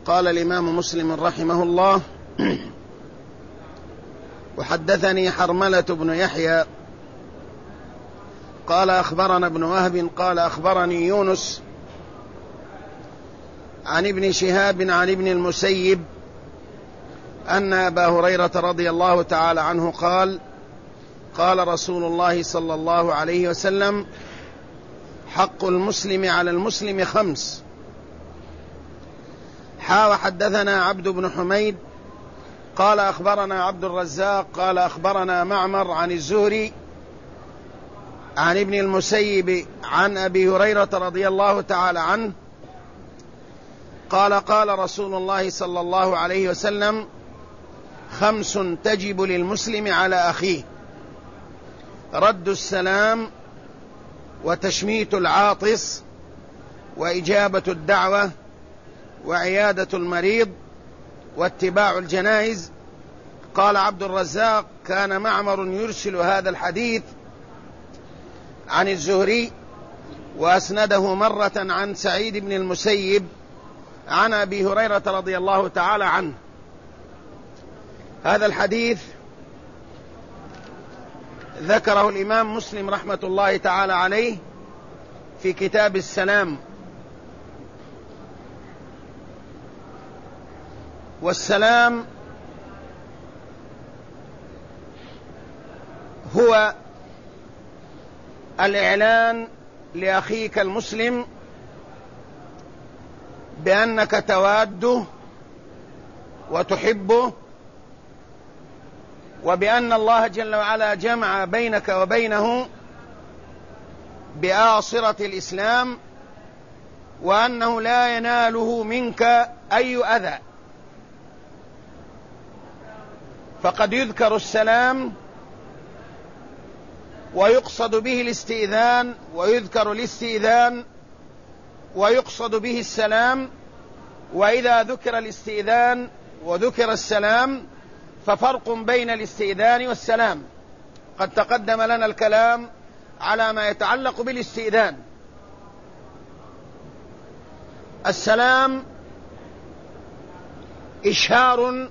قال الإمام مسلم رحمه الله: وحدثني حرملة بن يحيى قال أخبرنا ابن وهب قال أخبرني يونس عن ابن شهاب عن ابن المسيب أن أبا هريرة رضي الله تعالى عنه قال: قال رسول الله صلى الله عليه وسلم: حق المسلم على المسلم 5. وحدثنا عبد بن حميد قال أخبرنا عبد الرزاق قال أخبرنا معمر عن الزهري عن ابن المسيب عن أبي هريرة رضي الله تعالى عنه قال: قال رسول الله صلى الله عليه وسلم: 5 تجب للمسلم على أخيه: رد السلام، وتشميت العاطس، وإجابة الدعوة، وعيادة المريض، واتباع الجنائز. قال عبد الرزاق: كان معمر يرسل هذا الحديث عن الزهري وأسنده مرة عن سعيد بن المسيب عن أبي هريرة رضي الله تعالى عنه. هذا الحديث ذكره الإمام مسلم رحمة الله تعالى عليه في كتاب السلام. والسلام هو الإعلان لأخيك المسلم بأنك تواده وتحبه، وبأن الله جل وعلا جمع بينك وبينه بآصرة الإسلام، وأنه لا يناله منك أي أذى. فقد يذكر السلام ويقصد به الاستئذان، ويذكر الاستئذان ويقصد به السلام. وإذا ذكر الاستئذان وذكر السلام ففرق بين الاستئذان والسلام. قد تقدم لنا الكلام على ما يتعلق بالاستئذان. السلام إشهار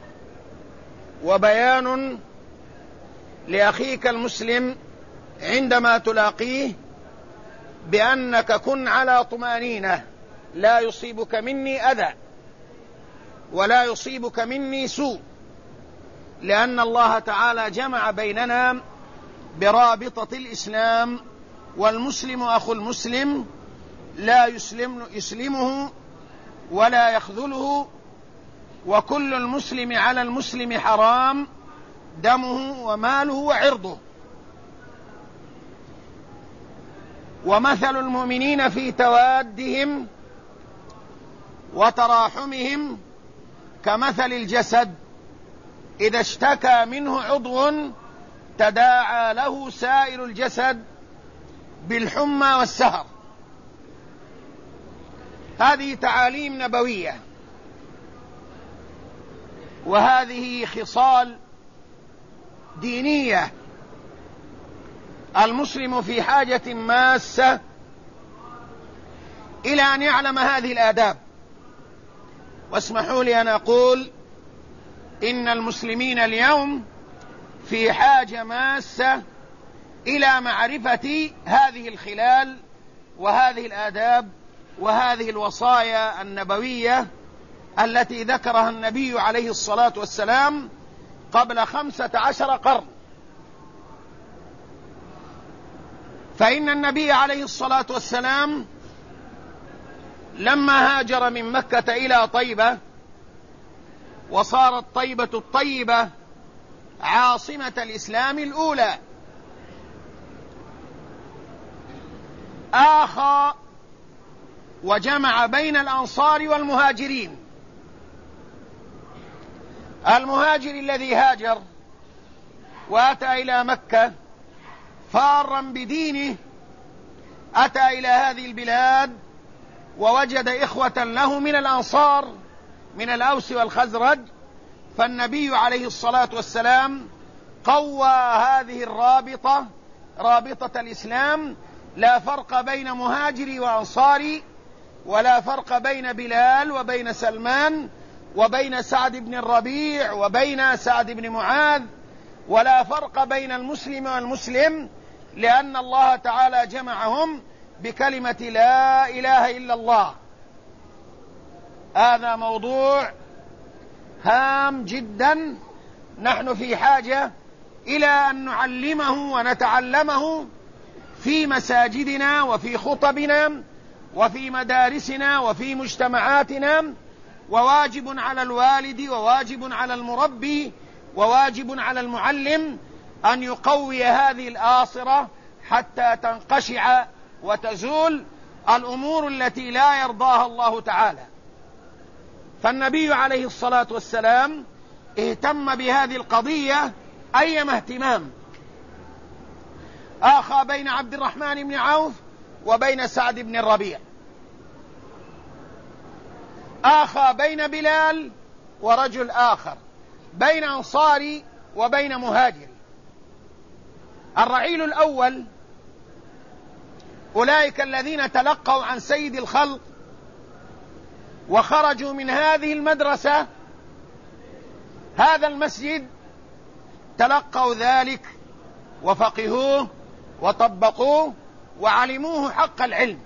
وبيان لأخيك المسلم عندما تلاقيه بأنك كن على طمأنينة، لا يصيبك مني أذى ولا يصيبك مني سوء، لأن الله تعالى جمع بيننا برابطة الإسلام، والمسلم أخو المسلم لا يسلمه ولا يخذله، وكل المسلم على المسلم حرام دمه وماله وعرضه. ومثل المؤمنين في توادهم وتراحمهم كمثل الجسد إذا اشتكى منه عضو تداعى له سائر الجسد بالحمى والسهر. هذه تعاليم نبوية، وهذه خصال دينية. المسلم في حاجة ماسة إلى أن يعلم هذه الآداب. واسمحوا لي أن أقول إن المسلمين اليوم في حاجة ماسة إلى معرفة هذه الخلال وهذه الآداب وهذه الوصايا النبوية التي ذكرها النبي عليه الصلاة والسلام قبل 15 قرن. فإن النبي عليه الصلاة والسلام لما هاجر من مكة إلى طيبة، وصارت طيبة الطيبة عاصمة الإسلام الأولى، آخى وجمع بين الأنصار والمهاجرين. المهاجر الذي هاجر وأتى إلى مكة فارا بدينه، أتى إلى هذه البلاد ووجد إخوة له من الأنصار من الأوس والخزرج، فالنبي عليه الصلاة والسلام قوى هذه رابطة الإسلام، لا فرق بين مهاجري وأنصاري، ولا فرق بين بلال وبين سلمان وبين سعد بن الربيع وبين سعد بن معاذ، ولا فرق بين المسلم والمسلم، لأن الله تعالى جمعهم بكلمة لا إله إلا الله. هذا موضوع هام جدا، نحن في حاجة إلى أن نعلمه ونتعلمه في مساجدنا وفي خطبنا وفي مدارسنا وفي مجتمعاتنا، وواجب على الوالد وواجب على المربي وواجب على المعلم أن يقوي هذه الآصرة حتى تنقشع وتزول الأمور التي لا يرضاها الله تعالى. فالنبي عليه الصلاة والسلام اهتم بهذه القضية أيما اهتمام، آخى بين عبد الرحمن بن عوف وبين سعد بن الربيع، آخى بين بلال ورجل آخر، بين أنصاري وبين مهاجري. الرعيل الأول أولئك الذين تلقوا عن سيد الخلق وخرجوا من هذه المدرسة، هذا المسجد، تلقوا ذلك وفقهوه وطبقوه وعلموه حق العلم.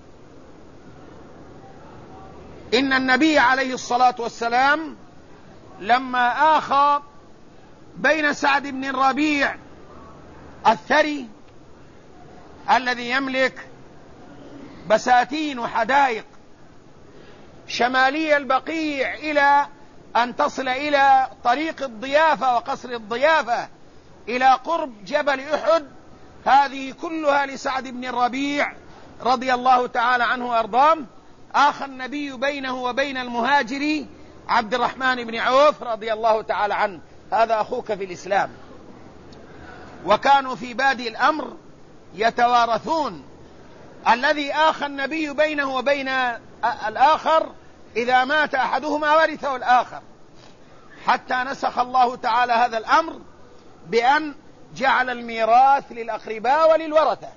إن النبي عليه الصلاة والسلام لما آخى بين سعد بن الربيع الثري الذي يملك بساتين وحدائق شمالي البقيع إلى أن تصل إلى طريق الضيافة وقصر الضيافة إلى قرب جبل أحد، هذه كلها لسعد بن الربيع رضي الله تعالى عنه وأرضاه. آخى النبي بينه وبين المهاجري عبد الرحمن بن عوف رضي الله تعالى عنه، هذا أخوك في الإسلام. وكانوا في بادئ الأمر يتوارثون، الذي آخى النبي بينه وبين الآخر إذا مات أحدهما ورثه الآخر، حتى نسخ الله تعالى هذا الأمر بأن جعل الميراث للأقرباء وللورثة.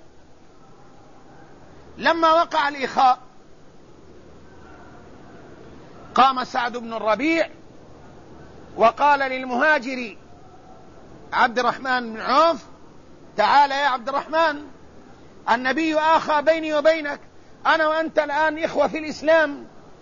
لما وقع الإخاء قام سعد بن الربيع وقال للمهاجر عبد الرحمن بن عوف: تعال يا عبد الرحمن، النبي آخى بيني وبينك، أنا وأنت الآن إخوة في الإسلام،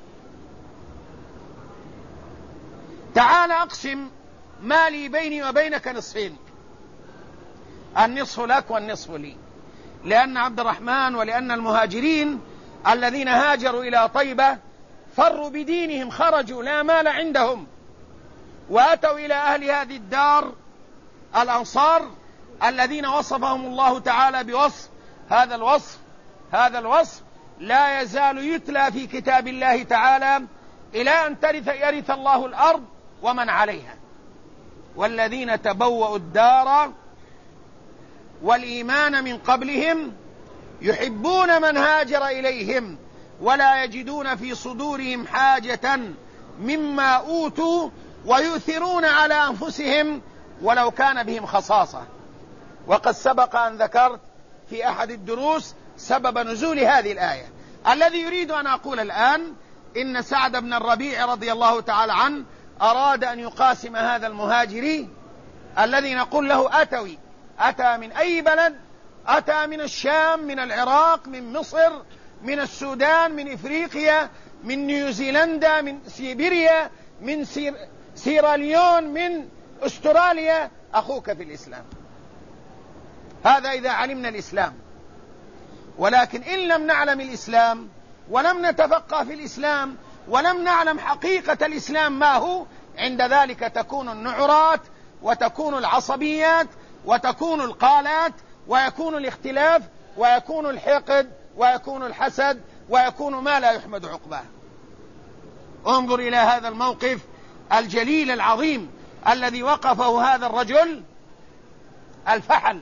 تعال أقسم مالي بيني وبينك نصفين، النصف لك والنصف لي. لأن عبد الرحمن ولأن المهاجرين الذين هاجروا إلى طيبة فروا بدينهم، خرجوا لا مال عندهم، وأتوا إلى أهل هذه الدار الأنصار الذين وصفهم الله تعالى بوصف، هذا الوصف لا يزال يتلى في كتاب الله تعالى إلى أن يرث الله الأرض ومن عليها. والذين تبوأوا الدار والإيمان من قبلهم يحبون من هاجر إليهم ولا يجدون في صدورهم حاجة مما أوتوا ويؤثرون على أنفسهم ولو كان بهم خصاصة. وقد سبق أن ذكرت في أحد الدروس سبب نزول هذه الآية. الذي يريد أن أقول الآن إن سعد بن الربيع رضي الله تعالى عنه أراد أن يقاسم هذا المهاجري الذي نقول له أتوي، أتى من أي بلد؟ أتى من الشام، من العراق، من مصر، من السودان، من إفريقيا، من نيوزيلندا، من سيبيريا، من سيراليون، من أستراليا، أخوك في الإسلام. هذا إذا علمنا الإسلام. ولكن إن لم نعلم الإسلام ولم نتفقه في الإسلام ولم نعلم حقيقة الإسلام ما هو، عند ذلك تكون النعرات وتكون العصبيات وتكون القالات ويكون الاختلاف ويكون الحقد ويكون الحسد ويكون ما لا يحمد عقباه. انظر إلى هذا الموقف الجليل العظيم الذي وقفه هذا الرجل الفحل،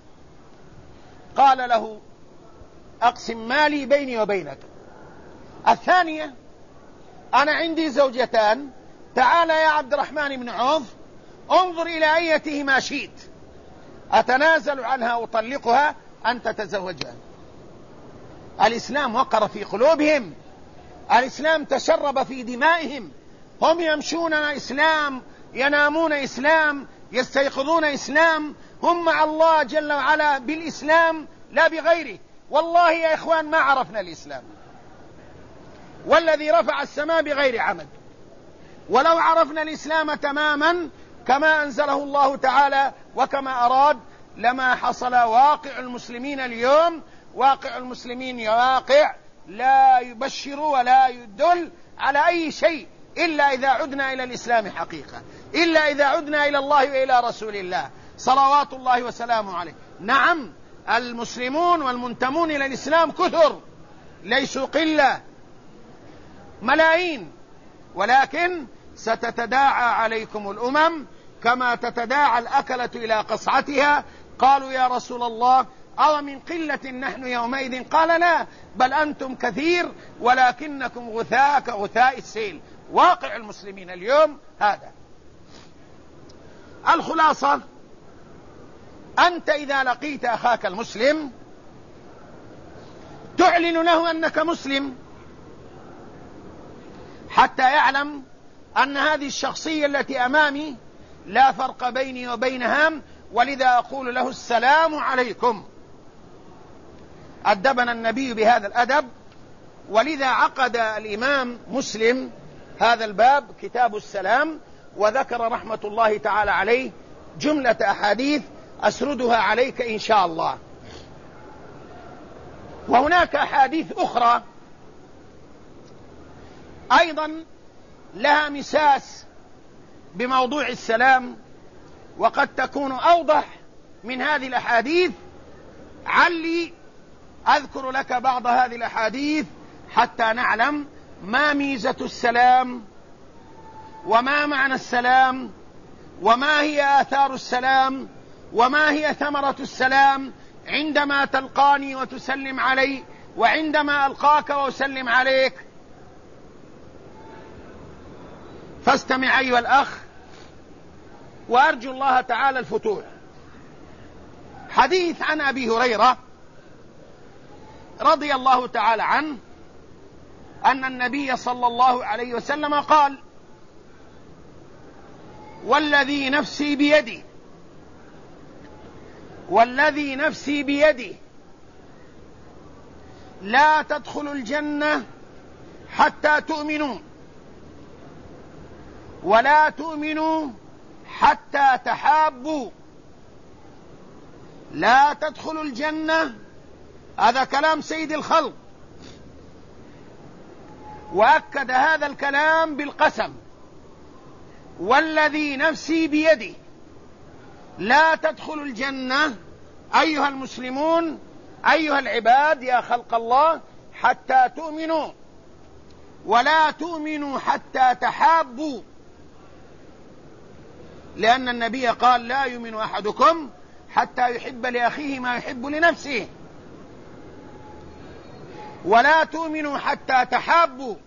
قال له: أقسم مالي بيني وبينك. الثانية: أنا عندي زوجتان، تعال يا عبد الرحمن بن عوف انظر إلى أيتهما شئت، أتنازل عنها أطلقها أن تتزوجها. الإسلام وقر في قلوبهم الإسلام تشرب في دمائهم، هم يمشون إسلام، ينامون إسلام، يستيقظون إسلام، هم مع الله جل وعلا بالإسلام لا بغيره. والله يا إخوان ما عرفنا الإسلام، والذي رفع السماء بغير عمد. ولو عرفنا الإسلام تماما كما أنزله الله تعالى وكما أراد لما حصل واقع المسلمين اليوم. واقع المسلمين واقع لا يبشر ولا يدل على أي شيء إلا إذا عدنا إلى الإسلام حقيقة، إلا إذا عدنا إلى الله وإلى رسول الله صلوات الله وسلامه عليه. نعم المسلمون والمنتمون إلى الإسلام كثر، ليسوا قلة، ملايين، ولكن ستتداعى عليكم الأمم كما تتداعى الأكلة إلى قصعتها. قالوا يا رسول الله أو من قلة نحن يومئذ؟ قال لا، بل أنتم كثير ولكنكم غثاء كغثاء السيل. واقع المسلمين اليوم هذا. الخلاصة، أنت إذا لقيت أخاك المسلم تعلن له أنك مسلم حتى يعلم أن هذه الشخصية التي أمامي لا فرق بيني وبينها، ولذا أقول له السلام عليكم. أدبنا النبي بهذا الأدب، ولذا عقد الإمام مسلم هذا الباب كتاب السلام، وذكر رحمة الله تعالى عليه جملة أحاديث أسردها عليك إن شاء الله. وهناك أحاديث أخرى أيضا لها مساس بموضوع السلام، وقد تكون أوضح من هذه الأحاديث. علي أذكر لك بعض هذه الأحاديث حتى نعلم ما ميزة السلام، وما معنى السلام، وما هي آثار السلام، وما هي ثمرة السلام عندما تلقاني وتسلم علي، وعندما ألقاك وأسلم عليك. فاستمع أيها الأخ، وأرجو الله تعالى الفتوح. حديث عن أبي هريرة رضي الله تعالى عنه أن النبي صلى الله عليه وسلم قال: والذي نفسي بيده، والذي نفسي بيده لا تدخلوا الجنة حتى تؤمنوا، ولا تؤمنوا حتى تحابوا. لا تدخلوا الجنة، هذا كلام سيد الخلق، وأكد هذا الكلام بالقسم: والذي نفسي بيده لا تدخلوا الجنة أيها المسلمون، أيها العباد، يا خلق الله، حتى تؤمنوا، ولا تؤمنوا حتى تحابوا. لأن النبي قال: لا يؤمن أحدكم حتى يحب لأخيه ما يحب لنفسه، ولا تؤمنوا حتى تحابوا.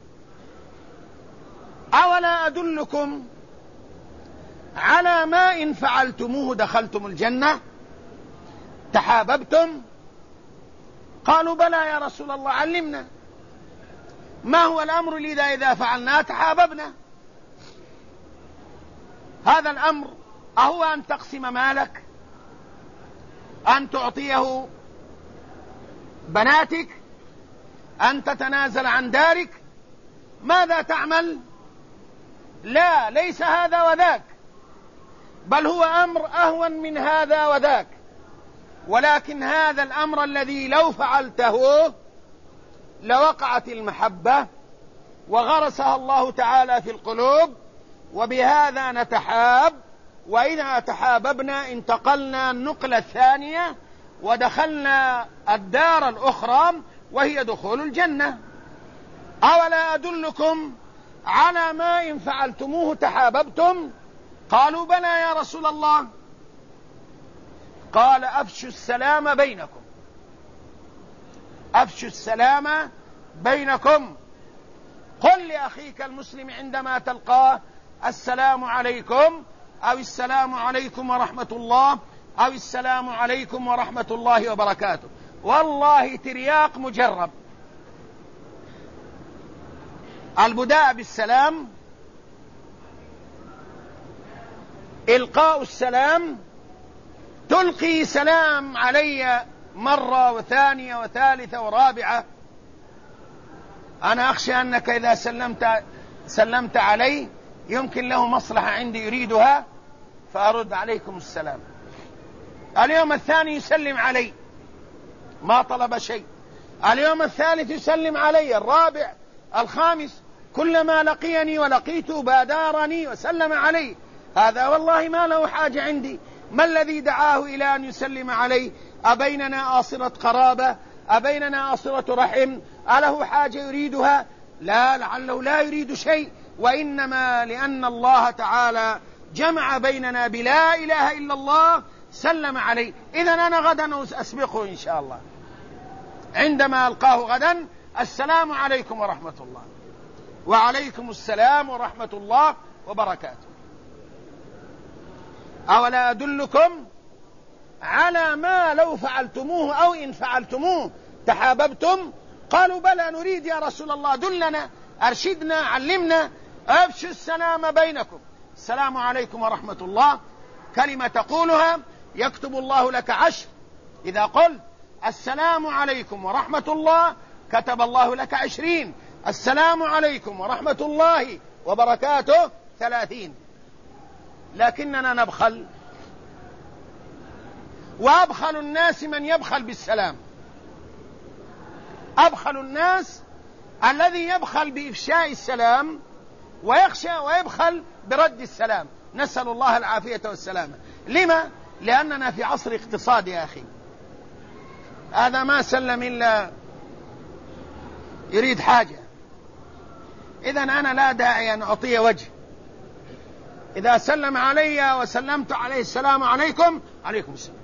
أولا أدلكم على ما إن فعلتموه دخلتم الجنة؟ تحاببتم؟ قالوا: بلى يا رسول الله، علمنا ما هو الأمر الذي إذا فعلناه تحاببنا؟ هذا الأمر أهو أن تقسم مالك، أن تعطيه بناتك، أن تتنازل عن دارك؟ ماذا تعمل؟ لا، ليس هذا وذاك، بل هو أمر أهون من هذا وذاك. ولكن هذا الأمر الذي لو فعلته لوقعت المحبة وغرسها الله تعالى في القلوب، وبهذا نتحاب. وإذا تحاببنا انتقلنا النقلة الثانية ودخلنا الدار الأخرى وهي دخول الجنة. أولا أدلكم على ما إن فعلتموه تحاببتم؟ قالوا: بلى يا رسول الله. قال: أفشوا السلام بينكم، أفشوا السلام بينكم. قل لأخيك المسلم عندما تلقاه: السلام عليكم، أو السلام عليكم ورحمة الله، أو السلام عليكم ورحمة الله وبركاته. والله ترياق مجرب. البداء بالسلام، إلقاء السلام، تلقي سلام علي مرة وثانية وثالثة ورابعة. أنا أخشى أنك إذا سلمت علي يمكن له مصلحة عندي يريدها فأرد عليكم السلام. اليوم الثاني يسلم علي ما طلب شيء، اليوم الثالث يسلم علي، الرابع، الخامس، كلما لقيني ولقيته بادارني وسلم علي. هذا والله ما له حاجة عندي. ما الذي دعاه إلى أن يسلم علي؟ أبيننا آصلة قرابة؟ أبيننا آصلة رحم؟ أله حاجة يريدها؟ لا، لعله لا يريد شيء، وإنما لأن الله تعالى جمع بيننا بلا إله إلا الله سلم علي. إذن أنا غدا أسبقه إن شاء الله، عندما ألقاه غدا: السلام عليكم ورحمة الله. وعليكم السلام ورحمة الله وبركاته. أولا أدلكم على ما لو فعلتموه أو إن فعلتموه تحاببتم؟ قالوا بلى نريد يا رسول الله، دلنا، أرشدنا، علمنا. أفشوا السلام بينكم. السلام عليكم ورحمة الله كلمة تقولها يكتب الله لك 10. إذا قلت السلام عليكم ورحمة الله كتب الله لك 20. السلام عليكم ورحمة الله وبركاته 30. لكننا نبخل، وأبخل الناس من يبخل بالسلام. أبخل الناس الذي يبخل بإفشاء السلام ويخشى ويبخل برد السلام. نسأل الله العافية والسلامة. لما؟ لأننا في عصر اقتصاد يا أخي. هذا ما سلم إلا يريد حاجة، إذن أنا لا داعي أن أعطيه وجه. إذا سلم علي وسلمت عليه السلام عليكم، عليكم السلام.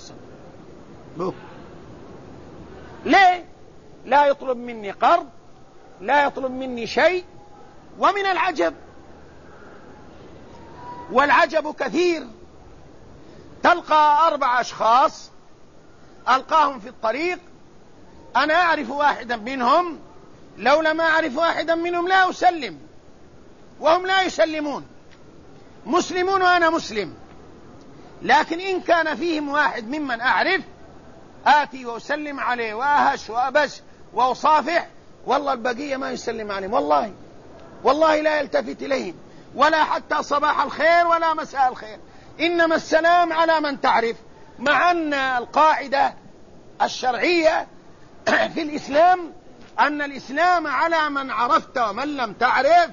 ليه؟ لا يطلب مني قرض، لا يطلب مني شيء. ومن العجب، والعجب كثير، تلقى 4 أشخاص ألقاهم في الطريق، أنا أعرف واحدا منهم، لولا ما أعرف واحدا منهم لا أسلم، وهم لا يسلمون، مسلمون وأنا مسلم. لكن إن كان فيهم واحد ممن أعرف آتي وأسلم عليه وأهش وأبش وأصافح، والله البقية ما يسلم عليهم، والله لا يلتفت إليهم، ولا حتى صباح الخير ولا مساء الخير. إنما السلام على من تعرف، مع أن القاعدة الشرعية في الإسلام أن الإسلام على من عرفت ومن لم تعرف.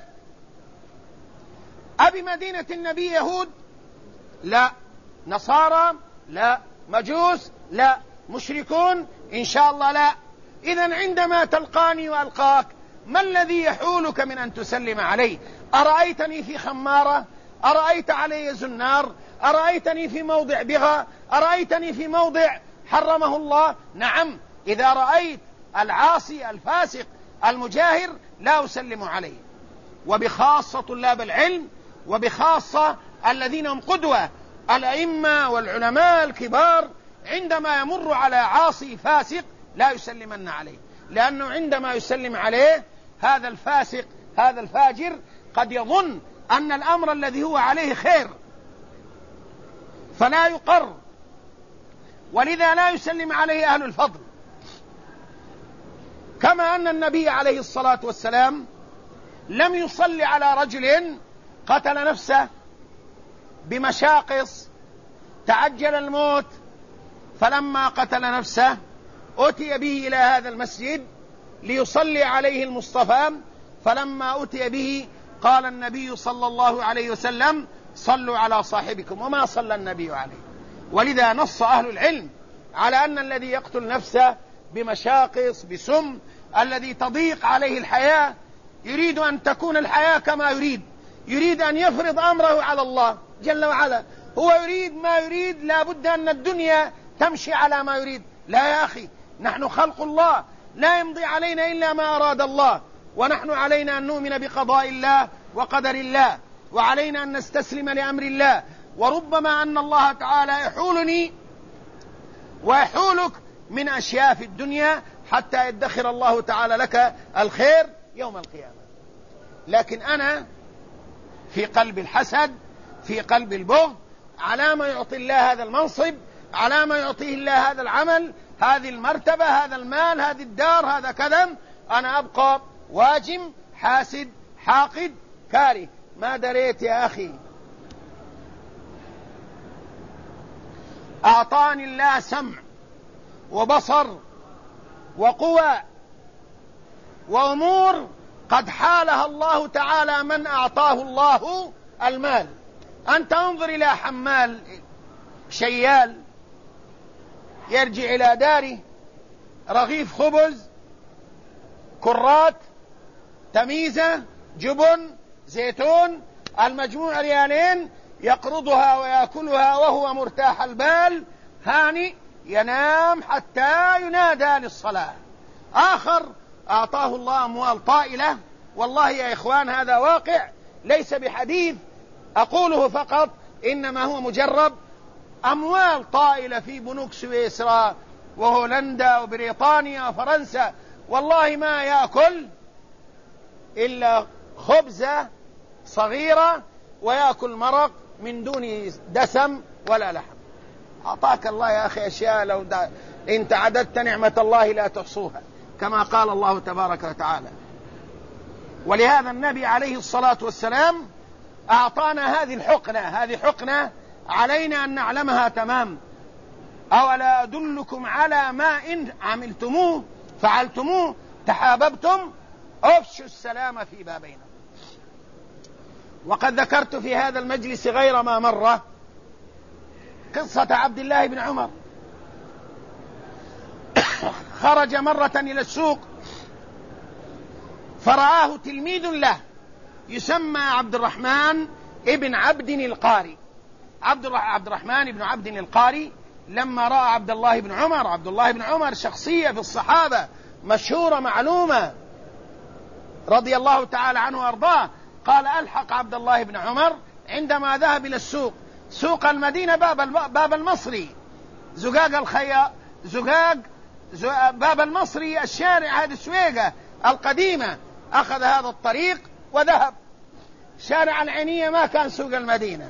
أبي مدينة النبي يهود؟ لا. نصارى؟ لا. مجوس؟ لا. مشركون؟ إن شاء الله لا. إذن عندما تلقاني وألقاك، ما الذي يحولك من أن تسلم علي؟ أرأيتني في خمارة؟ أرأيت علي زنار؟ أرأيتني في موضع بغى؟ أرأيتني في موضع حرمه الله؟ نعم، إذا رأيت العاصي الفاسق المجاهر لا أسلم عليه. وبخاصة طلاب العلم، وبخاصة الذين هم قدوة، الأئمة والعلماء الكبار، عندما يمر على عاصي فاسق لا يسلمن عليه، لأنه عندما يسلم عليه هذا الفاسق هذا الفاجر قد يظن أن الأمر الذي هو عليه خير فلا يقر، ولذا لا يسلم عليه أهل الفضل. كما أن النبي عليه الصلاة والسلام لم يصلي على رجل قتل نفسه بمشاقص، تعجل الموت، فلما قتل نفسه أتي به إلى هذا المسجد ليصلي عليه المصطفى، فلما أتي به قال النبي صلى الله عليه وسلم: صلوا على صاحبكم، وما صلى النبي عليه. ولذا نص أهل العلم على أن الذي يقتل نفسه بمشاقص بسم، الذي تضيق عليه الحياة، يريد أن تكون الحياة كما يريد أن يفرض أمره على الله جل وعلا، هو يريد ما يريد، لا بد أن الدنيا تمشي على ما يريد. لا يا أخي، نحن خلق الله، لا يمضي علينا إلا ما أراد الله، ونحن علينا أن نؤمن بقضاء الله وقدر الله، وعلينا أن نستسلم لأمر الله. وربما أن الله تعالى يحولني ويحولك من أشياء في الدنيا حتى يدخر الله تعالى لك الخير يوم القيامة. لكن أنا في قلب الحسد، في قلب البغض، على ما يعطي الله هذا المنصب، على ما يعطيه الله هذا العمل، هذه المرتبة، هذا المال، هذه الدار، هذا كذا، أنا أبقى واجم حاسد حاقد كاره. ما دريت يا أخي أعطاني الله سمع وبصر وقوى وأمور قد حالها الله تعالى من أعطاه الله المال. أنت انظر إلى حمال شيال يرجع إلى داره رغيف خبز، كرات، تميزة، جبن، زيتون، المجموع ريالين، يقرضها ويأكلها وهو مرتاح البال هاني، ينام حتى ينادى للصلاة. آخر أعطاه الله أموال طائلة، والله يا إخوان هذا واقع ليس بحديث أقوله فقط، إنما هو مجرب. أموال طائلة في بنوك سويسرا وهولندا وبريطانيا وفرنسا، والله ما يأكل إلا خبزة صغيرة ويأكل مرق من دون دسم ولا لحم. أعطاك الله يا أخي أشياء لو إن تعددت نعمة الله لا تحصوها، كما قال الله تبارك وتعالى. ولهذا النبي عليه الصلاة والسلام أعطانا هذه الحقنة، هذه حقنة علينا أن نعلمها تمام. أولا أدلكم على ما إن عملتموه فعلتموه تحاببتم، أفشوا السلام في بابينا. وقد ذكرت في هذا المجلس غير ما مرة قصة عبد الله بن عمر. خرج مرة إلى السوق فرآه تلميذ له يسمى عبد الرحمن ابن عبد القاري. عبد الرحمن بن عبد القاري لما رأى عبد الله بن عمر، عبد الله بن عمر شخصية في الصحابة مشهورة معلومة رضي الله تعالى عنه وأرضاه، قال ألحق عبد الله بن عمر عندما ذهب إلى السوق، سوق المدينة باب المصري، باب المصري، الشارع هذه السويقة القديمة، أخذ هذا الطريق وذهب. شارع العينية ما كان سوق المدينة،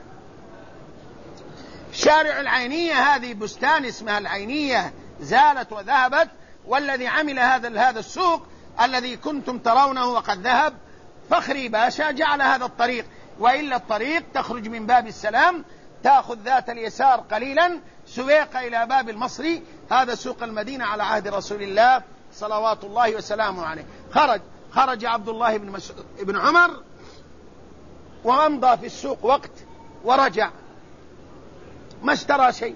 شارع العينية هذه بستان اسمها العينية زالت وذهبت، والذي عمل هذا السوق الذي كنتم ترونه وقد ذهب فخري باشا جعل هذا الطريق. وإلا الطريق تخرج من باب السلام تأخذ ذات اليسار قليلا سويقة إلى باب المصري، هذا سوق المدينة على عهد رسول الله صلوات الله وسلامه عليه. خرج عبد الله بن عمر وأمضى في السوق وقت ورجع ما اشترى شيء.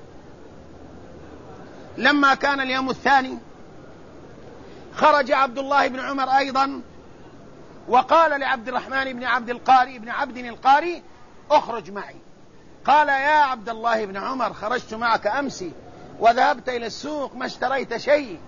لما كان اليوم الثاني خرج عبد الله بن عمر أيضا وقال لعبد الرحمن بن عبد القاري اخرج معي. قال يا عبد الله بن عمر خرجت معك أمس وذهبت إلى السوق ما اشتريت شيء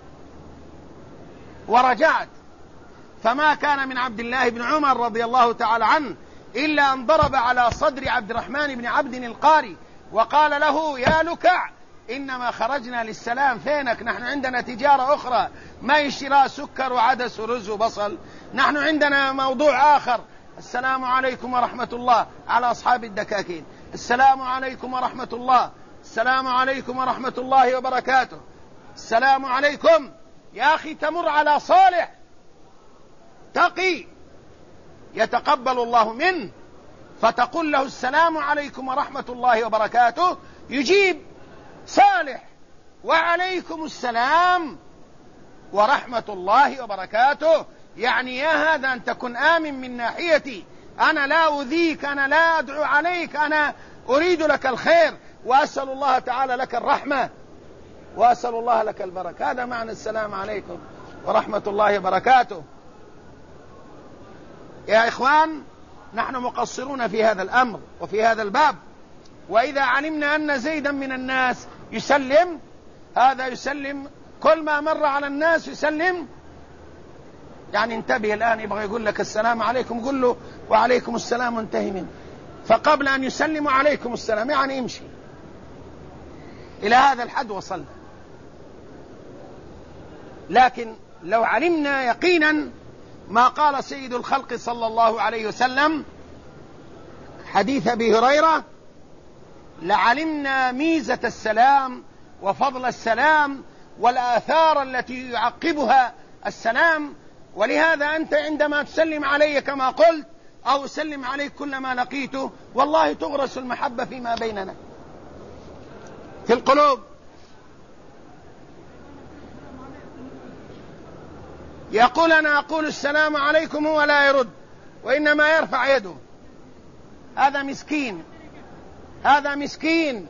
ورجعت. فما كان من عبد الله بن عمر رضي الله تعالى عنه إلا أن ضرب على صدر عبد الرحمن بن عبد القاري وقال له يا لكع إنما خرجنا للسلام، فينك؟ نحن عندنا تجارة أخرى، ما يشترى سكر وعدس ورز وبصل، نحن عندنا موضوع آخر. السلام عليكم ورحمة الله على أصحاب الدكاكين، السلام عليكم ورحمة الله، السلام عليكم ورحمة الله وبركاته، السلام عليكم. يا أخي تمر على صالح تقي يتقبل الله منه فتقول له السلام عليكم ورحمة الله وبركاته، يجيب صالح وعليكم السلام ورحمة الله وبركاته. يعني يا هذا أن تكن آمن من ناحيتي، أنا لا أؤذيك، أنا لا أدعو عليك، أنا أريد لك الخير وأسأل الله تعالى لك الرحمة وأسأل الله لك البركة. هذا معنى السلام عليكم ورحمة الله وبركاته. يا إخوان نحن مقصرون في هذا الأمر وفي هذا الباب. وإذا علمنا أن زيدا من الناس يسلم، هذا يسلم كل ما مر على الناس يسلم، يعني انتبه الآن يبغى يقول لك السلام عليكم قل له وعليكم السلام وانتهي منه، فقبل أن يسلم عليكم السلام يعني امشي. إلى هذا الحد وصلنا. لكن لو علمنا يقينا ما قال سيد الخلق صلى الله عليه وسلم حديث أبي هريرة: لعلمنا ميزة السلام وفضل السلام والآثار التي يعقبها السلام، ولهذا أنت عندما تسلم علي كما قلت أو أسلم عليك كلما لقيته والله تغرس المحبة فيما بيننا في القلوب. يقول: أنا أقول السلام عليكم هو لا يرد وإنما يرفع يده. هذا مسكين، هذا مسكين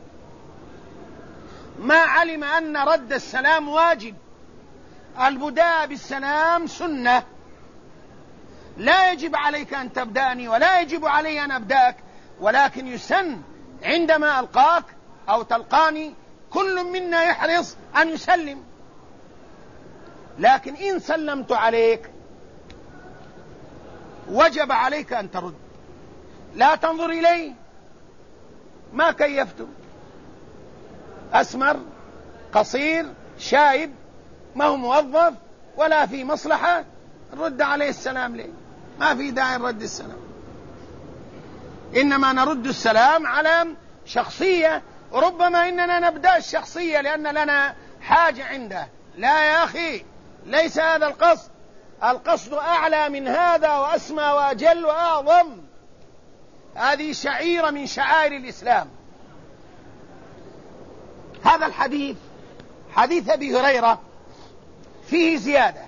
ما علم أن رد السلام واجب. البداء بالسلام سنة، لا يجب عليك أن تبدأني ولا يجب علي أن أبدأك، ولكن يسن عندما ألقاك أو تلقاني كل منا يحرص أن يسلم. لكن إن سلمت عليك وجب عليك أن ترد، لا تنظر إلي ما كيفته، أسمر قصير شايب ما هو موظف ولا في مصلحة، رد عليه السلام ليه؟ ما في داعي نرد السلام، إنما نرد السلام على شخصية، وربما إننا نبدأ الشخصية لأن لنا حاجة عنده. لا يا أخي، ليس هذا القصد، القصد أعلى من هذا وأسمى وأجل وأعظم. هذه شعيرة من شعائر الإسلام. هذا الحديث حديث أبي هريرة فيه زيادة.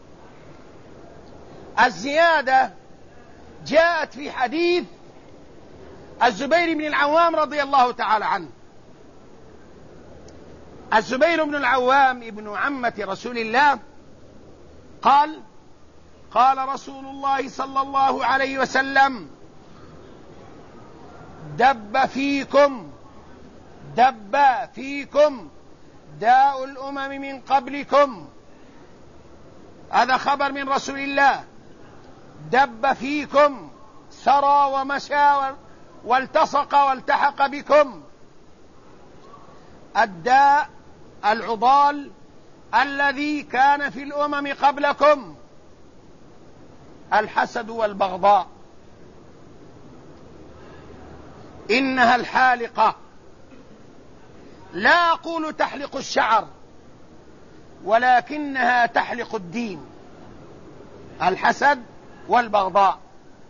الزيادة جاءت في حديث الزبير بن العوام رضي الله تعالى عنه. الزبير بن العوام ابن عمة رسول الله قال: قال رسول الله صلى الله عليه وسلم: دب فيكم داء الأمم من قبلكم. هذا خبر من رسول الله. دب فيكم، سرى ومشى والتصق والتحق بكم. الداء العضال الذي كان في الأمم قبلكم: الحسد والبغضاء. إنها الحالقة، لا أقول تحلق الشعر ولكنها تحلق الدين. الحسد والبغضاء.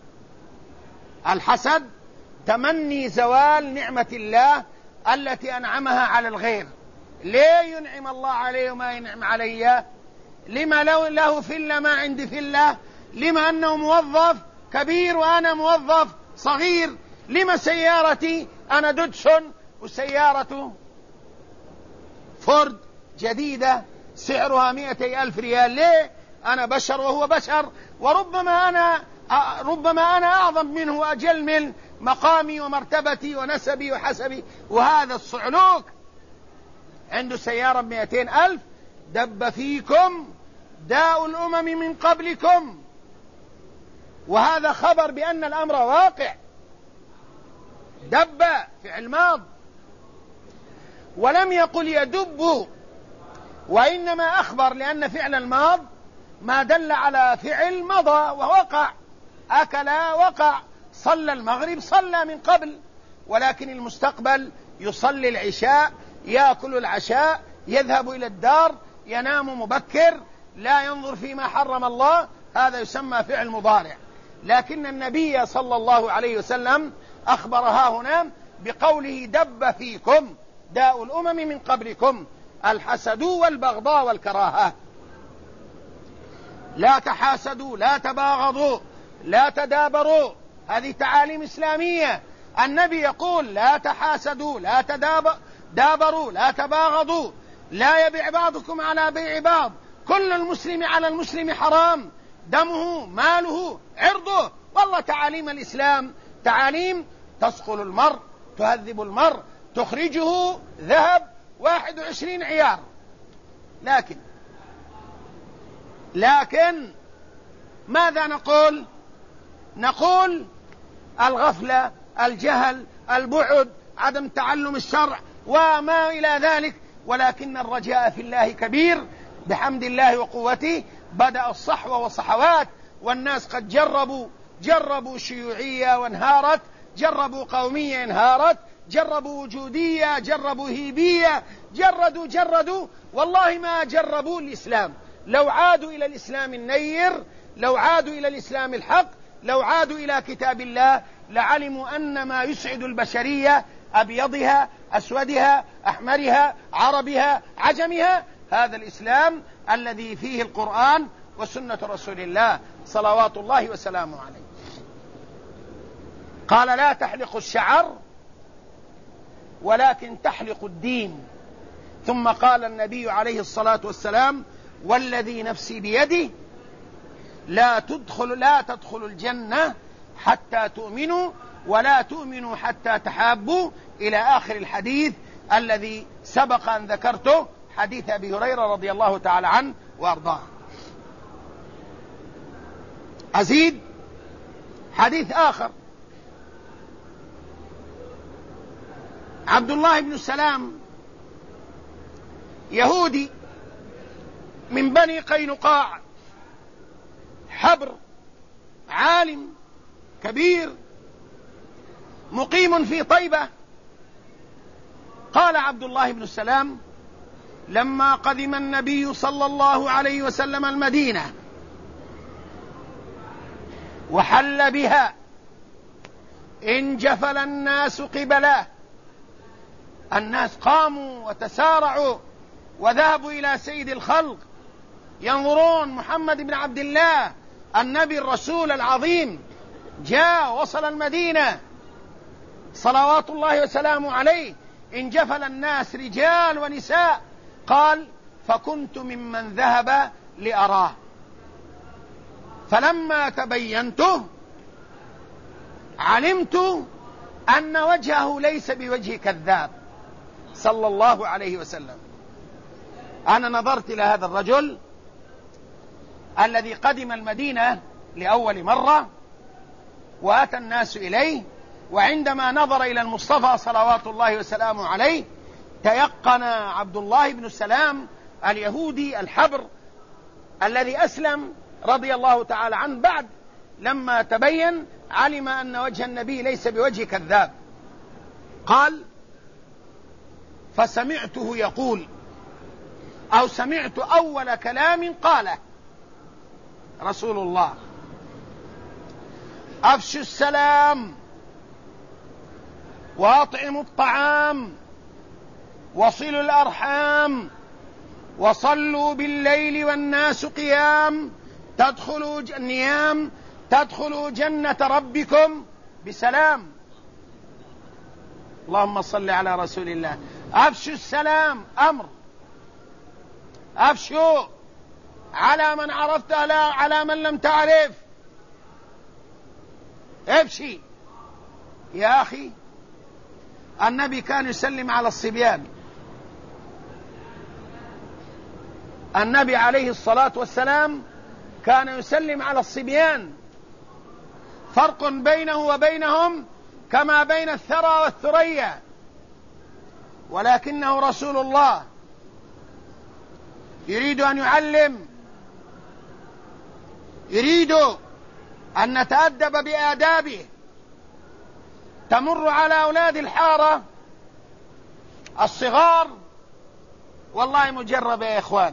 الحسد تمني زوال نعمة الله التي أنعمها على الغير. ليه ينعم الله عليه وما ينعم علي؟ لما له فلة ما عندي فلة؟ لما أنه موظف كبير وأنا موظف صغير؟ لما سيارتي أنا دودسون وسيارته فورد جديدة سعرها 200,000 ريال؟ ليه؟ أنا بشر وهو بشر، وربما أنا أعظم منه وأجل من مقامي ومرتبتي ونسبي وحسبي. وهذا الصعلوك عنده سيارة 200,000. دب فيكم داء الأمم من قبلكم. وهذا خبر بأن الأمر واقع. دب فعل ماض، ولم يقل يدب، وإنما أخبر لأن فعل الماض ما دل على فعل مضى ووقع. أكل وقع، صلى المغرب صلى من قبل، ولكن المستقبل يصلي العشاء، يأكل العشاء، يذهب إلى الدار، ينام مبكر، لا ينظر فيما حرم الله. هذا يسمى فعل مضارع. لكن النبي صلى الله عليه وسلم أخبرها هنا بقوله: دب فيكم داء الأمم من قبلكم، الحسد والبغضاء والكراهة. لا تحاسدوا، لا تباغضوا، لا تدابروا. هذه تعاليم إسلامية. النبي يقول: لا تحاسدوا، لا تدابروا، لا تباغضوا، لا يبيع بعضكم على بيع بعض، كل المسلم على المسلم حرام، دمه ماله عرضه. والله تعاليم الإسلام تعاليم تصقل المرء، تهذب المرء، تخرجه ذهب 21 عيار. لكن ماذا نقول؟ نقول الغفلة، الجهل، البعد، عدم تعلم الشرع وما إلى ذلك. ولكن الرجاء في الله كبير، بحمد الله وقوته بدأ الصحوة والصحوات والناس قد جربوا شيوعية وانهارت، جربوا قومية انهارت، جربوا وجودية، جربوا هيبية، جردوا والله ما جربوا الإسلام. لو عادوا إلى الإسلام النير، لو عادوا إلى الإسلام الحق، لو عادوا إلى كتاب الله، لعلموا أن ما يسعد البشرية أبيضها أسودها أحمرها عربها عجمها هذا الإسلام الذي فيه القرآن وسنة رسول الله صلوات الله وسلامه عليه. قال: لا تحلق الشعر ولكن تحلق الدين. ثم قال النبي عليه الصلاة والسلام: والذي نفسي بيده لا تدخل الجنة حتى تؤمنوا ولا تؤمنوا حتى تحابوا، إلى آخر الحديث الذي سبق أن ذكرته، حديث أبي هريرة رضي الله تعالى عنه وأرضاه. أزيد حديث آخر. عبد الله بن سلام يهودي من بني قينقاع، حبر، عالم كبير، مقيم في طيبة. قال عبد الله بن سلام: لما قدم النبي صلى الله عليه وسلم المدينة وحل بها انجفل الناس قبله، الناس قاموا وتسارعوا وذهبوا إلى سيد الخلق ينظرون محمد بن عبد الله النبي الرسول العظيم جاء وصل المدينة صلوات الله وسلامه عليه. انجفل الناس رجال ونساء. قال: فكنت ممن ذهب لأراه، فلما تبينته علمت أن وجهه ليس بوجه كذاب صلى الله عليه وسلم. أنا نظرت إلى هذا الرجل الذي قدم المدينة لأول مرة وأتى الناس إليه، وعندما نظر إلى المصطفى صلوات الله وسلامه عليه تيقن عبد الله بن سلام اليهودي الحبر الذي أسلم رضي الله تعالى عنه، بعد لما تبين علم أن وجه النبي ليس بوجه كذاب. قال: فسمعته يقول، أو سمعت أول كلام قاله رسول الله: أفشوا السلام وأطعموا الطعام وصلوا الأرحام وصلوا بالليل والناس قيام تدخلوا جنة ربكم بسلام. اللهم صل على رسول الله. أفشوا السلام، أمر، أفشوا على من عرفته لا على من لم تعرف. افشي يا أخي. النبي كان يسلم على الصبيان، النبي عليه الصلاة والسلام كان يسلم على الصبيان، فرق بينه وبينهم كما بين الثرى والثريا، ولكنه رسول الله يريد أن يعلم، يريد أن نتأدب بآدابه. تمر على أولاد الحارة الصغار، والله مجرب يا إخوان،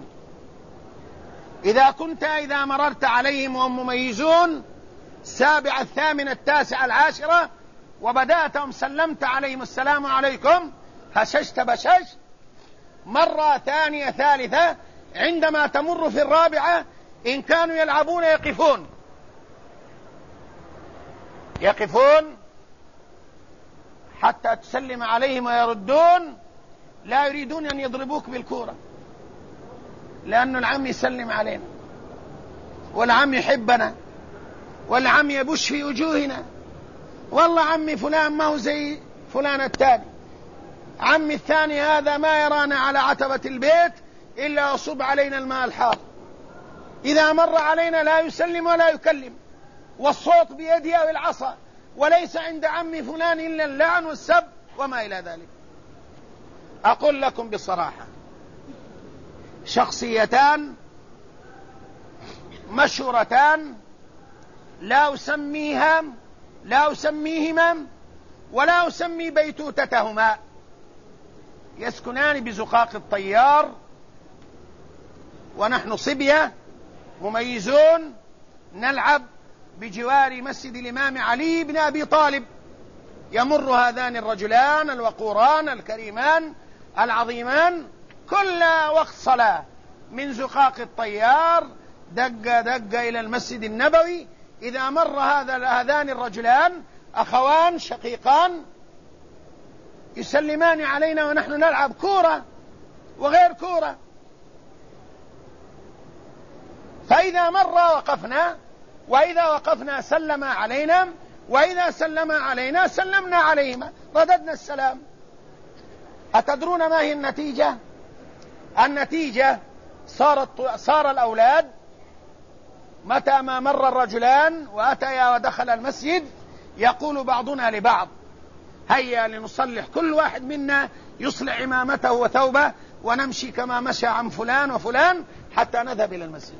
إذا مررت عليهم وهم مميزون 7 8 9 10 وبدأتهم سلمت عليهم السلام عليكم، هششت بشش، مرة ثانية ثالثة، عندما تمر في الرابعة إن كانوا يلعبون يقفون حتى تسلم عليهم ويردون، لا يريدون أن يضربوك بالكورة، لأن العم يسلم علينا والعم يحبنا والعم يبش في وجوهنا، والله عمي فلان ما هو زي فلان الثاني، عمي الثاني هذا ما يرانا على عتبة البيت إلا يصب علينا الماء الحار، إذا مر علينا لا يسلم ولا يكلم، والصوت بيده أو العصا، وليس عند عمي فلان إلا اللعن والسب وما إلى ذلك. أقول لكم بصراحة، شخصيتان مشهورتان لا أسميهما ولا أسمي بيتوتتهما، يسكنان بزقاق الطيار، ونحن صبية مميزون نلعب بجوار مسجد الإمام علي بن أبي طالب. يمر هذان الرجلان الوقوران الكريمان العظيمان كل وقت صلاة من زقاق الطيار دق إلى المسجد النبوي. إذا مر هذان الرجلان أخوان شقيقان يسلمان علينا ونحن نلعب كورة وغير كورة، فإذا مر وقفنا، وإذا وقفنا سلم علينا، وإذا سلم علينا سلمنا عليهما، رددنا السلام. أتدرون ما هي النتيجة؟ النتيجة صار الأولاد متى ما مر الرجلان وأتيا ودخل المسجد يقول بعضنا لبعض: هيا لنصلح، كل واحد منا يصلح عمامته وثوبه ونمشي كما مشى عن فلان وفلان حتى نذهب إلى المسجد.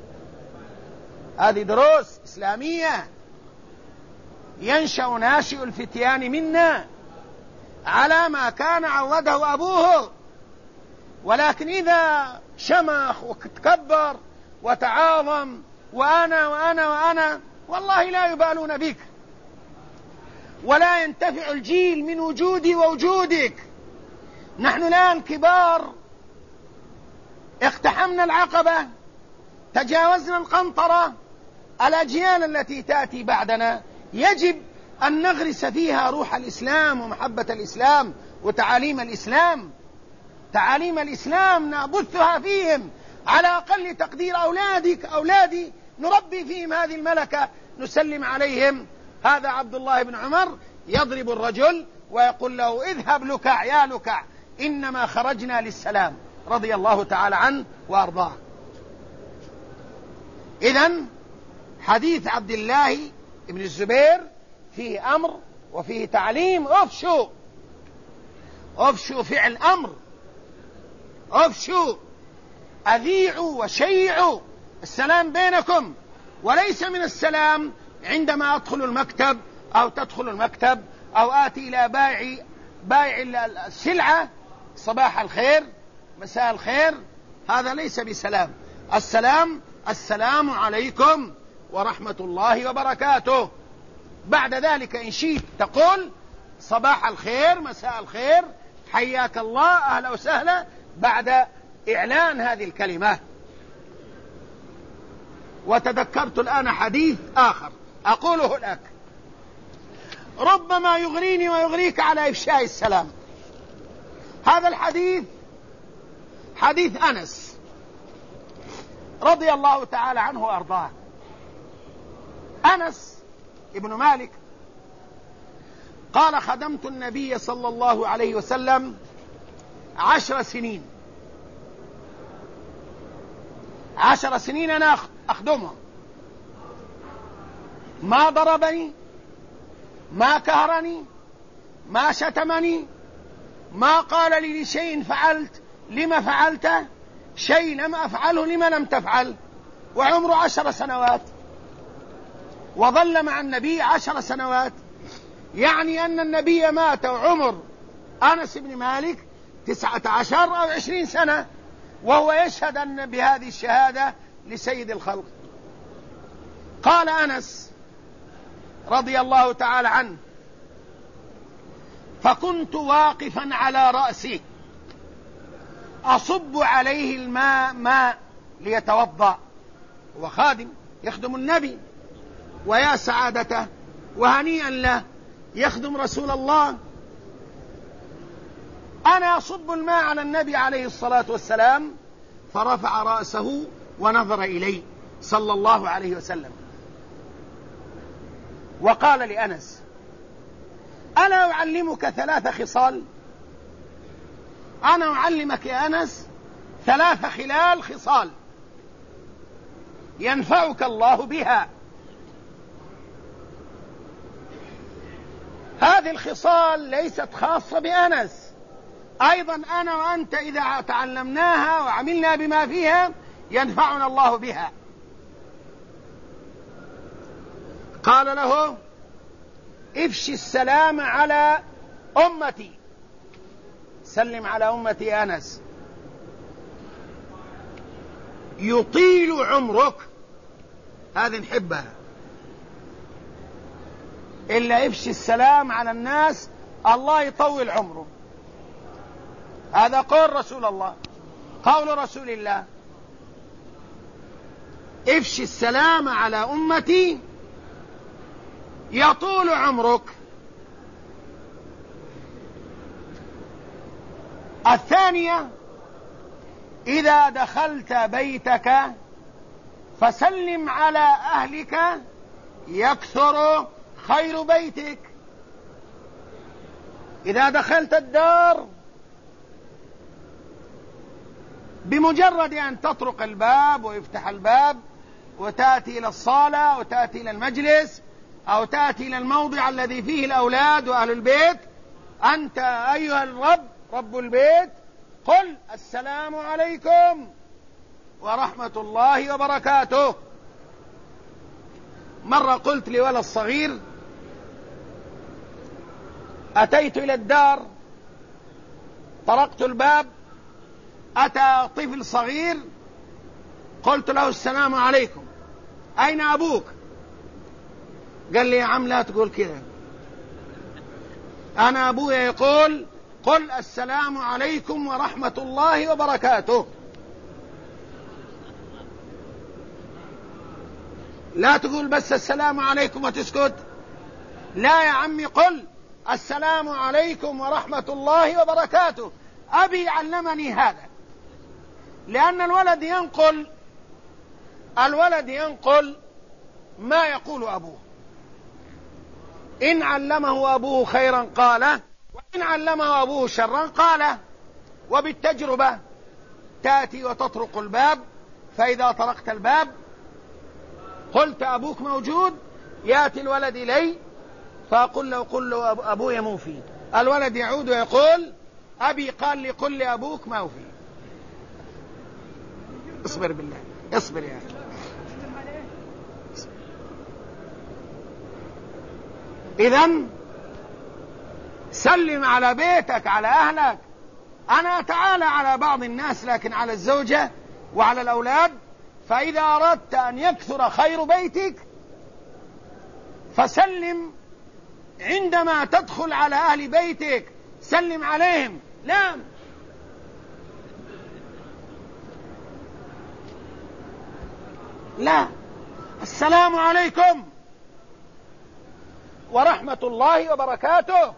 هذه دروس إسلامية ينشأ ناشئ الفتيان منا على ما كان عوده أبوه. ولكن إذا شمخ وتكبر وتعاظم وأنا وأنا وأنا، والله لا يبالون بك، ولا ينتفع الجيل من وجودي ووجودك. نحن الآن كبار، اقتحمنا العقبة، تجاوزنا القنطرة. الأجيال التي تأتي بعدنا يجب أن نغرس فيها روح الإسلام ومحبة الإسلام وتعاليم الإسلام. تعاليم الإسلام نبثها فيهم على أقل تقدير. أولادي نربي فيهم هذه الملكة، نسلم عليهم. هذا عبد الله بن عمر يضرب الرجل ويقول له: اذهب لكع يا لكع، إنما خرجنا للسلام، رضي الله تعالى عنه وأرضاه. إذن حديث عبد الله بن الزبير فيه أمر وفيه تعليم. أفشوا فعل أمر، أفشوا، أذيعوا وشيعوا السلام بينكم. وليس من السلام عندما أدخل المكتب أو تدخل المكتب أو آتي إلى بائع السلعة: صباح الخير، مساء الخير. هذا ليس بسلام. السلام عليكم ورحمة الله وبركاته. بعد ذلك إن شئت تقول صباح الخير، مساء الخير، حياك الله، أهلا وسهلا، بعد إعلان هذه الكلمة. وتذكرت الآن حديث آخر أقوله لك ربما يغريني ويغريك على إفشاء السلام. هذا الحديث حديث أنس رضي الله تعالى عنه وأرضاه. أنس ابن مالك قال: خدمت النبي صلى الله عليه وسلم 10 سنين. 10 سنين أنا أخدمه، ما ضربني، ما كهرني، ما شتمني، ما قال لي لشيء فعلت لما فعلته، شيء لم أفعله لما لم تفعل. وعمره 10 سنوات، وظل مع النبي 10 سنوات. يعني أن النبي مات وعمر أنس بن مالك 19 أو 20 سنة، وهو يشهد أن بهذه الشهادة لسيد الخلق. قال أنس رضي الله تعالى عنه: فكنت واقفا على رأسه أصب عليه الماء ليتوضأ. هو خادم يخدم النبي، ويا سعادته وهنيئا له يخدم رسول الله. أنا أصب الماء على النبي عليه الصلاة والسلام، فرفع رأسه ونظر إلي صلى الله عليه وسلم وقال لأنس: ألا أعلمك 3 خصال؟ أنا أعلمك يا أنس 3 خصال ينفعك الله بها. هذه الخصال ليست خاصة بأنس، أيضا أنا وأنت إذا تعلمناها وعملنا بما فيها ينفعنا الله بها. قال له افشي السلام على أمتي، سلم على أمتي يا أنس يطيل عمرك، هذه نحبها. إلا افشي السلام على الناس الله يطول عمره، هذا قول رسول الله، قول رسول الله. افشي السلام على أمتي يطول عمرك. الثانية إذا دخلت بيتك فسلم على أهلك يكثر خير بيتك. إذا دخلت الدار بمجرد أن تطرق الباب ويفتح الباب وتأتي إلى الصالة أو تأتي إلى المجلس أو تأتي إلى الموضع الذي فيه الأولاد وأهل البيت، أنت أيها الرب رب البيت قل السلام عليكم ورحمة الله وبركاته. مرة قلت لولد صغير، أتيت إلى الدار طرقت الباب، أتى طفل صغير، قلت له السلام عليكم، أين أبوك؟ قال لي يا عم لا تقول كذا، أنا أبويا يقول قل السلام عليكم ورحمة الله وبركاته. لا تقول بس السلام عليكم وتسكت، لا يا عمي قل السلام عليكم ورحمة الله وبركاته. أبي علمني هذا، لأن الولد ينقل ما يقول أبوه، إن علمه أبوه خيرا قاله، وإن علمه أبوه شرا قاله. وبالتجربة تأتي وتطرق الباب، فإذا طرقت الباب قلت أبوك موجود، يأتي الولد إلي فأقول له قل له أبويا موفي، الولد يعود ويقول أبي قال لي قل لي أبوك موفي. اصبر بالله، اصبر يا أخي. إذن سلم على بيتك، على أهلك. أنا أتعالى على بعض الناس، لكن على الزوجة وعلى الأولاد. فإذا أردت أن يكثر خير بيتك فسلم عندما تدخل على أهل بيتك، سلم عليهم. لا، السلام عليكم ورحمة الله وبركاته،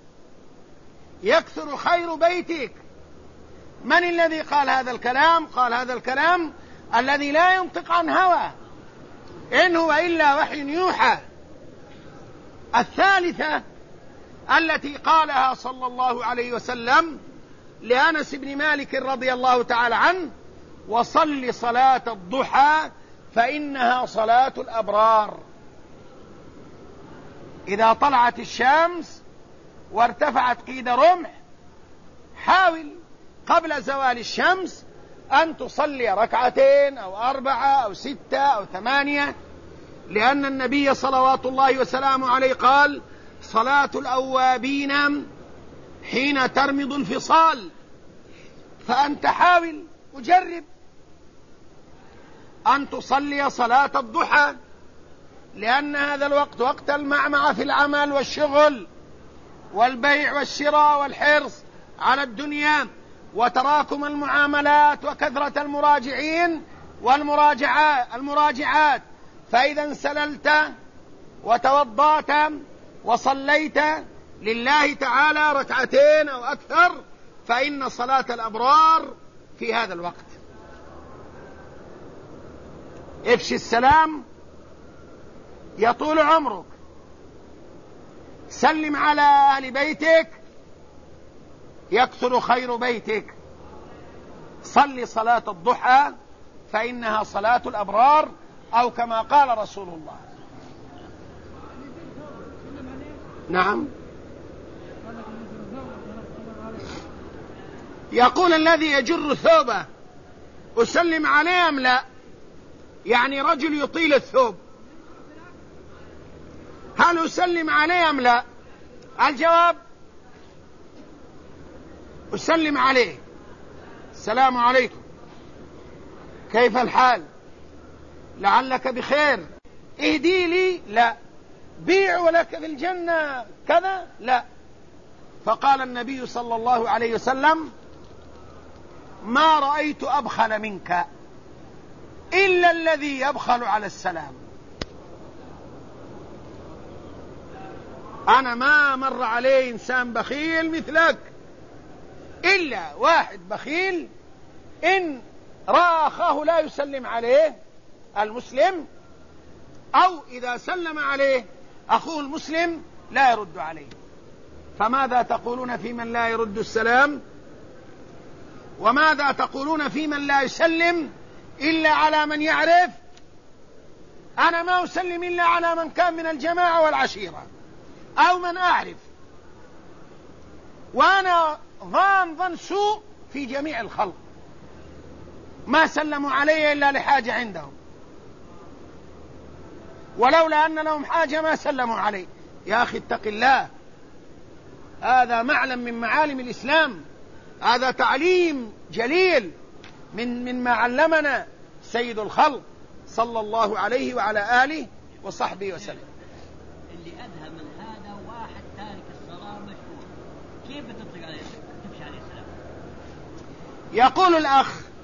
يكثر خير بيتك. من الذي قال هذا الكلام؟ قال هذا الكلام الذي لا ينطق عن هوى، إن هو إلا وحي يوحى. الثالثة التي قالها صلى الله عليه وسلم لأنس بن مالك رضي الله تعالى عنه: وصل صلاة الضحى فإنها صلاة الأبرار. إذا طلعت الشمس وارتفعت قيد رمح، حاول قبل زوال الشمس أن تصلي ركعتين أو 4 أو 6 أو 8، لأن النبي صلوات الله وسلامه عليه قال: صلاة الأوابين حين ترمض الفصال. فأنت حاول وجرب أن تصلي صلاة الضحى، لأن هذا الوقت وقت المعمعة في العمل والشغل والبيع والشراء والحرص على الدنيا وتراكم المعاملات وكثرة المراجعين والمراجعات. فإذا انسللت وتوضأت وصليت لله تعالى ركعتين أو أكثر، فإن صلاة الأبرار في هذا الوقت. افشي السلام يطول عمرك، سلم على أهل بيتك يكثر خير بيتك، صل صلاة الضحى فإنها صلاة الأبرار، أو كما قال رسول الله. نعم، يقول الذي يجر ثوبه أسلم عليه أم لا؟ يعني رجل يطيل الثوب، هل أسلم عليه أم لا؟ الجواب: أسلم عليه. السلام عليكم، كيف الحال؟ لعلك بخير، اهدي لي؟ لا. بيع ولك في الجنة كذا؟ لا. فقال النبي صلى الله عليه وسلم: ما رأيت أبخل منك إلا الذي يبخل على السلام. أنا ما مر عليه إنسان بخيل مثلك، إلا واحد بخيل إن رأى أخاه لا يسلم عليه المسلم، أو إذا سلم عليه أخوه المسلم لا يرد عليه. فماذا تقولون في من لا يرد السلام؟ وماذا تقولون في من لا يسلم إلا على من يعرف؟ أنا ما أسلم إلا على من كان من الجماعة والعشيرة أو من أعرف، وأنا ظن سوء في جميع الخلق، ما سلموا علي إلا لحاجة عندهم، ولولا أن لهم حاجة ما سلموا علي. يا أخي اتق الله، هذا معلم من معالم الإسلام، هذا تعليم جليل من علمنا سيد الخلق صلى الله عليه وعلى آله وصحبه وسلم. اللي أدهى من هذا واحد تارك الصلاة مشهور، كيف بتطلق عليه تمشي عليه السلام؟ يقول الأخ: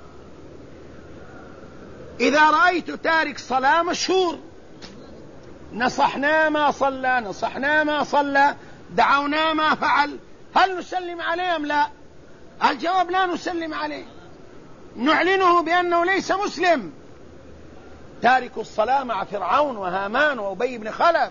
إذا رأيت تارك صلاة مشهور، نصحنا ما صلى، نصحنا ما صلى، دعونا ما فعل، هل نسلم عليه أم لا؟ الجواب: لا نسلم عليه، نعلنه بأنه ليس مسلم. تارك الصلاة مع فرعون وهامان وأبي بن خلف،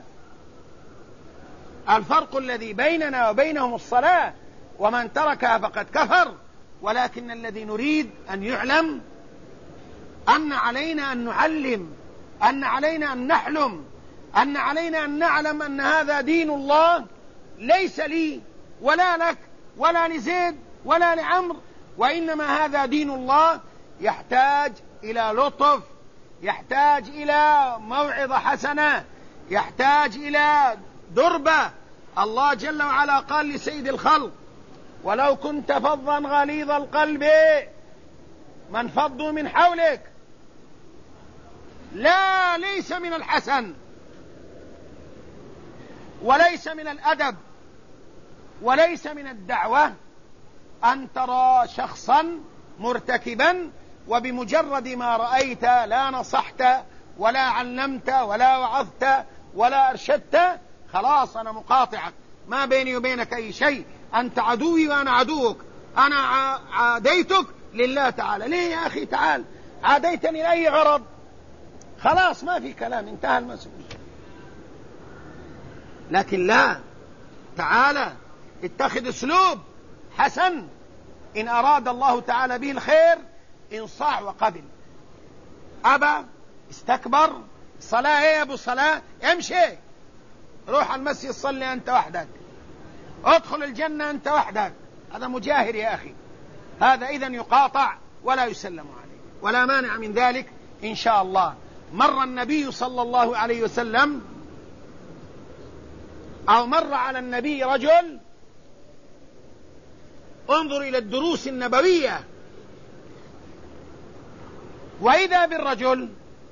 الفرق الذي بيننا وبينهم الصلاة، ومن تركها فقد كفر. ولكن الذي نريد أن يعلم أن علينا أن نعلم، أن علينا أن نحلم، أن علينا أن نعلم أن هذا دين الله، ليس لي ولا لك ولا لزيد ولا لعمر، وإنما هذا دين الله يحتاج إلى لطف، يحتاج إلى موعظة حسنة، يحتاج إلى دربة. الله جل وعلا قال لسيد الخلق: ولو كنت فظا غليظ القلب ما انفضوا من حولك. لا، ليس من الحسن وليس من الأدب وليس من الدعوة أن ترى شخصا مرتكبا وبمجرد ما رأيت لا نصحت ولا علمت ولا وعظت ولا أرشدت، خلاص أنا مقاطعك، ما بيني وبينك أي شيء، أنت عدوي وأنا عدوك، أنا عاديتك لله تعالى. ليه يا أخي؟ تعال، عاديتني لأي غرض؟ خلاص ما في كلام، انتهى المسؤول. لكن لا، تعالى اتخذ اسلوب حسن، إن أراد الله تعالى به الخير انصاع وقبل. أبى، استكبر، صلاة ايه يا ابو صلاة؟ امشي، روح المسجد صلي انت وحدك، ادخل الجنة انت وحدك، هذا مجاهر يا أخي، هذا إذن يقاطع ولا يسلم عليه، ولا مانع من ذلك إن شاء الله. مر النبي صلى الله عليه وسلم، أو مر على النبي رجل، انظر إلى الدروس النبوية، وإذا بالرجل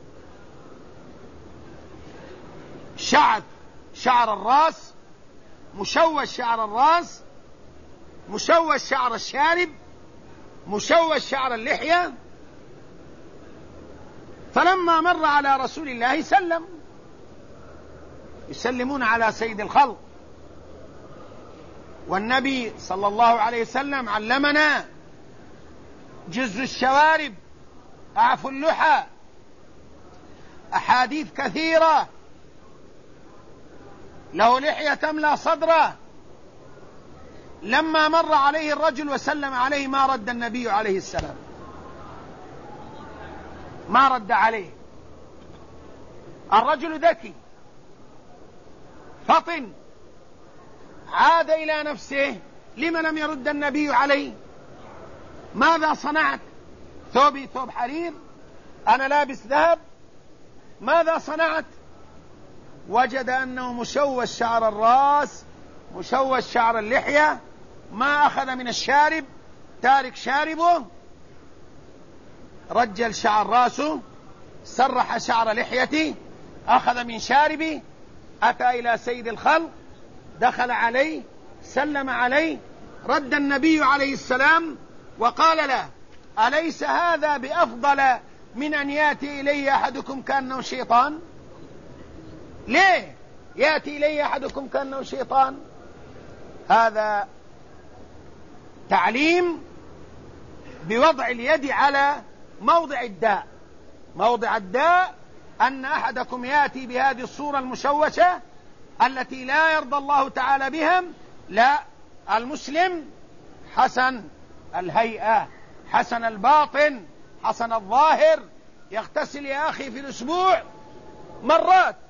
شعر الرأس، مشوش شعر الرأس، مشوش شعر الشارب، مشوش شعر اللحية. فلما مر على رسول الله سلم، يسلمون على سيد الخلق، والنبي صلى الله عليه وسلم علمنا جز الشوارب، أعفو اللحى، أحاديث كثيرة، له لحية تملأ صدره. لما مر عليه الرجل وسلم عليه ما رد النبي عليه السلام، ما رد عليه. الرجل ذكي فطن، عاد إلى نفسه، لما لم يرد النبي عليه؟ ماذا صنعت؟ ثوبي ثوب حرير، أنا لابس ذهب، ماذا صنعت؟ وجد أنه مشوش شعر الرأس، مشوش شعر اللحية، ما أخذ من الشارب، تارك شاربه، رجل شعر رأسه، سرح شعر لحيته، أخذ من شاربه، أتى إلى سيد الخلق، دخل عليه، سلم عليه، رد النبي عليه السلام وقال له: أليس هذا بأفضل من أن يأتي إلي أحدكم كأنه شيطان؟ ليه يأتي إلي أحدكم كأنه شيطان؟ هذا تعليم بوضع اليد على موضع الداء. موضع الداء أن أحدكم يأتي بهذه الصورة المشوشة التي لا يرضى الله تعالى بها. لا، المسلم حسن الهيئة، حسن الباطن، حسن الظاهر، يغتسل يا أخي في الأسبوع مرات،